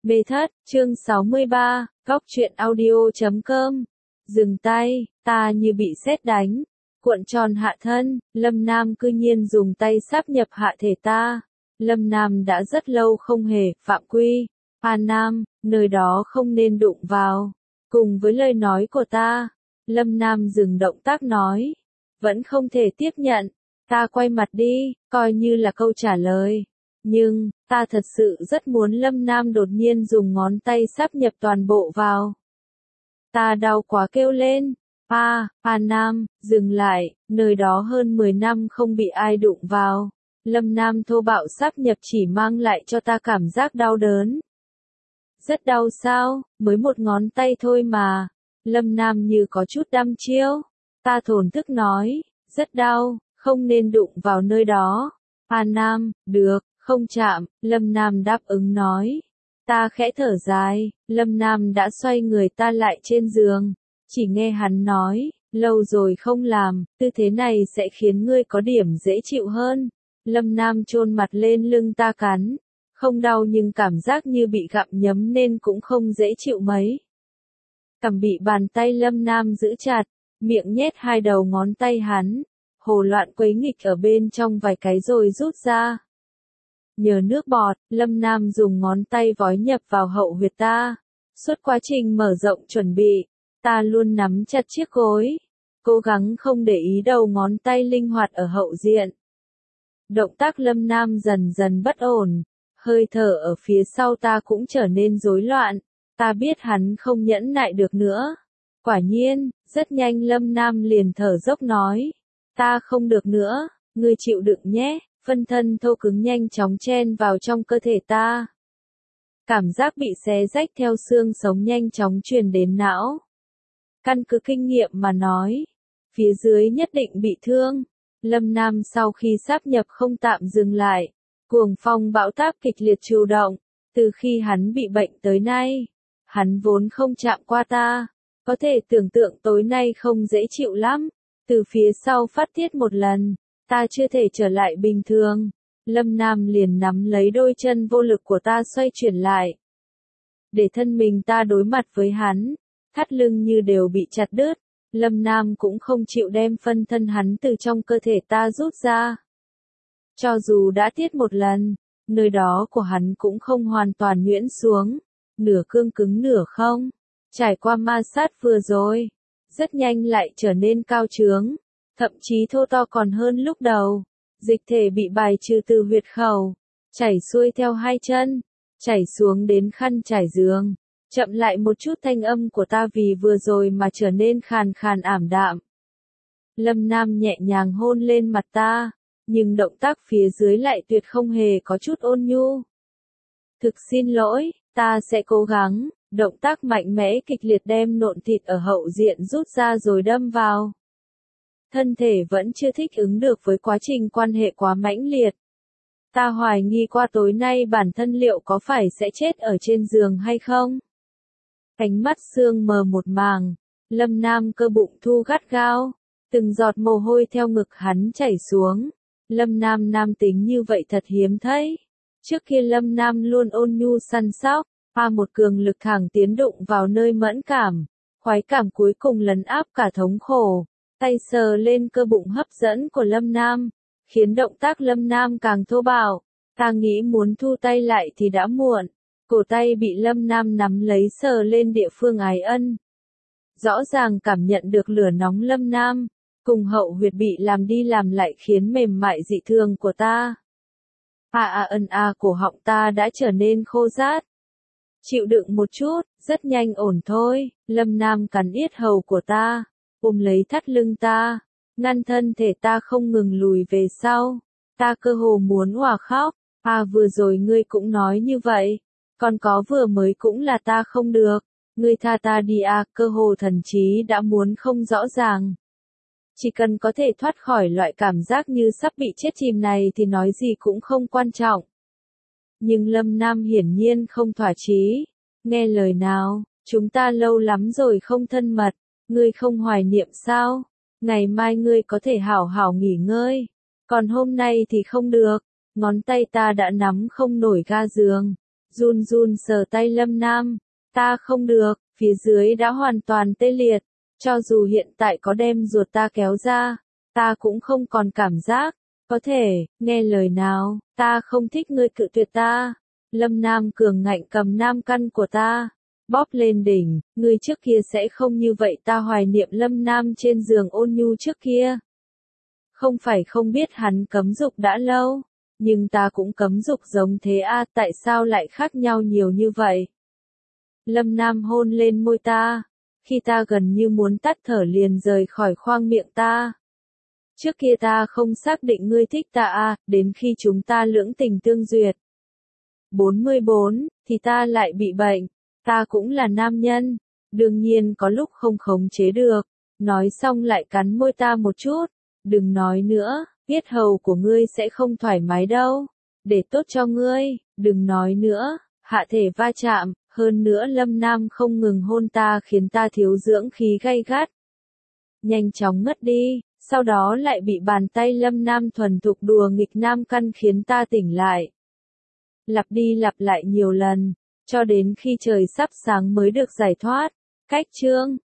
Mê thất, chương 63, Góc truyện audio.com. Dừng tay, ta như bị sét đánh, cuộn tròn hạ thân, Lâm Nam cư nhiên dùng tay sáp nhập hạ thể ta. Lâm Nam đã rất lâu không hề phạm quy. A Nam, nơi đó không nên đụng vào. Cùng với lời nói của ta, Lâm Nam dừng động tác nói. Vẫn không thể tiếp nhận. Ta quay mặt đi, coi như là câu trả lời. Nhưng, ta thật sự rất muốn Lâm Nam đột nhiên dùng ngón tay sáp nhập toàn bộ vào. Ta đau quá kêu lên. A Nam, dừng lại, nơi đó hơn 10 năm không bị ai đụng vào. Lâm Nam thô bạo sáp nhập chỉ mang lại cho ta cảm giác đau đớn. Rất đau sao, mới một ngón tay thôi mà. Lâm Nam như có chút đăm chiêu. Ta thổn thức nói, rất đau, không nên đụng vào nơi đó. A Nam, được, không chạm, Lâm Nam đáp ứng nói. Ta khẽ thở dài, Lâm Nam đã xoay người ta lại trên giường. Chỉ nghe hắn nói, lâu rồi không làm, tư thế này sẽ khiến ngươi có điểm dễ chịu hơn. Lâm Nam chôn mặt lên lưng ta cắn. Không đau nhưng cảm giác như bị gặm nhấm nên cũng không dễ chịu mấy. Cằm bị bàn tay Lâm Nam giữ chặt, miệng nhét hai đầu ngón tay hắn. Hồ loạn quấy nghịch ở bên trong vài cái rồi rút ra. Nhờ nước bọt, Lâm Nam dùng ngón tay vói nhập vào hậu huyệt ta. Suốt quá trình mở rộng chuẩn bị, ta luôn nắm chặt chiếc gối, cố gắng không để ý đầu ngón tay linh hoạt ở hậu diện. Động tác Lâm Nam dần dần bất ổn, hơi thở ở phía sau ta cũng trở nên rối loạn. Ta biết hắn không nhẫn nại được nữa. Quả nhiên, rất nhanh Lâm Nam liền thở dốc nói. Ta không được nữa, ngươi chịu đựng nhé. Phân thân thô cứng nhanh chóng chen vào trong cơ thể ta. Cảm giác bị xé rách theo xương sống nhanh chóng truyền đến não. Căn cứ kinh nghiệm mà nói, phía dưới nhất định bị thương. Lâm Nam sau khi sáp nhập không tạm dừng lại, cuồng phong bão táp kịch liệt chủ động. Từ khi hắn bị bệnh tới nay, hắn vốn không chạm qua ta. Có thể tưởng tượng tối nay không dễ chịu lắm. Từ phía sau phát tiết một lần. Ta chưa thể trở lại bình thường. Lâm Nam liền nắm lấy đôi chân vô lực của ta xoay chuyển lại. Để thân mình ta đối mặt với hắn. Thắt lưng như đều bị chặt đứt. Lâm Nam cũng không chịu đem phân thân hắn từ trong cơ thể ta rút ra. Cho dù đã tiết một lần, nơi đó của hắn cũng không hoàn toàn nhuyễn xuống. Nửa cương cứng nửa không. Trải qua ma sát vừa rồi, rất nhanh lại trở nên cao trướng. Thậm chí thô to còn hơn lúc đầu. Dịch thể bị bài trừ từ huyệt khẩu, chảy xuôi theo hai chân, chảy xuống đến khăn trải giường. Chậm lại một chút thanh âm của ta vì vừa rồi mà trở nên khàn khàn ảm đạm. Lâm Nam nhẹ nhàng hôn lên mặt ta, nhưng động tác phía dưới lại tuyệt không hề có chút ôn nhu. Thực xin lỗi, ta sẽ cố gắng. Động tác mạnh mẽ kịch liệt đem nộn thịt ở hậu diện rút ra rồi đâm vào. Thân thể vẫn chưa thích ứng được với quá trình quan hệ quá mãnh liệt. Ta hoài nghi qua tối nay bản thân liệu có phải sẽ chết ở trên giường hay không? Cánh mắt sương mờ một màng, Lâm Nam cơ bụng thu gắt gao, từng giọt mồ hôi theo ngực hắn chảy xuống. Lâm Nam nam tính như vậy thật hiếm thấy. Trước kia Lâm Nam luôn ôn nhu săn sóc, một cường lực thẳng tiến đụng vào nơi mẫn cảm, khoái cảm cuối cùng lấn áp cả thống khổ. Tay sờ lên cơ bụng hấp dẫn của Lâm Nam, khiến động tác Lâm Nam càng thô bạo. Ta nghĩ muốn thu tay lại thì đã muộn. Cổ tay bị Lâm Nam nắm lấy sờ lên địa phương ái ân. Rõ ràng cảm nhận được lửa nóng Lâm Nam, cùng hậu huyệt bị làm đi làm lại khiến mềm mại dị thường của ta. Cổ họng ta đã trở nên khô rát. Chịu đựng một chút, rất nhanh ổn thôi. Lâm Nam cắn yết hầu của ta, ôm lấy thắt lưng ta, ngăn thân thể ta không ngừng lùi về sau. Ta cơ hồ muốn òa khóc. Vừa rồi ngươi cũng nói như vậy. Còn có vừa mới cũng là ta không được. Ngươi tha ta đi cơ hồ thần trí đã muốn không rõ ràng. Chỉ cần có thể thoát khỏi loại cảm giác như sắp bị chết chìm này thì nói gì cũng không quan trọng. Nhưng Lâm Nam hiển nhiên không thỏa chí. Nghe lời nào, chúng ta lâu lắm rồi không thân mật. Ngươi không hoài niệm sao? Ngày mai ngươi có thể hảo hảo nghỉ ngơi. Còn hôm nay thì không được. Ngón tay ta đã nắm không nổi ga giường. run run sờ tay Lâm Nam. Ta không được, phía dưới đã hoàn toàn tê liệt. Cho dù hiện tại có đem ruột ta kéo ra, ta cũng không còn cảm giác. Có thể, nghe lời nào, ta không thích ngươi cự tuyệt ta. Lâm Nam cường ngạnh cầm nam căn của ta, bóp lên đỉnh, ngươi trước kia sẽ không như vậy. Ta hoài niệm Lâm Nam trên giường ôn nhu trước kia. Không phải không biết hắn cấm dục đã lâu, nhưng ta cũng cấm dục giống thế a, tại sao lại khác nhau nhiều như vậy? Lâm Nam hôn lên môi ta, khi ta gần như muốn tắt thở liền rời khỏi khoang miệng ta. Trước kia ta không xác định ngươi thích ta a, đến khi chúng ta lưỡng tình tương duyệt. 44, thì ta lại bị bệnh, ta cũng là nam nhân, đương nhiên có lúc không khống chế được. Nói xong lại cắn môi ta một chút, đừng nói nữa, yết hầu của ngươi sẽ không thoải mái đâu, để tốt cho ngươi, đừng nói nữa, hạ thể va chạm, hơn nữa Lâm Nam không ngừng hôn ta khiến ta thiếu dưỡng khí gay gắt. Nhanh chóng ngất đi, sau đó lại bị bàn tay Lâm Nam thuần thục đùa nghịch nam căn khiến ta tỉnh lại. Lặp đi lặp lại nhiều lần, cho đến khi trời sắp sáng mới được giải thoát. Cách chương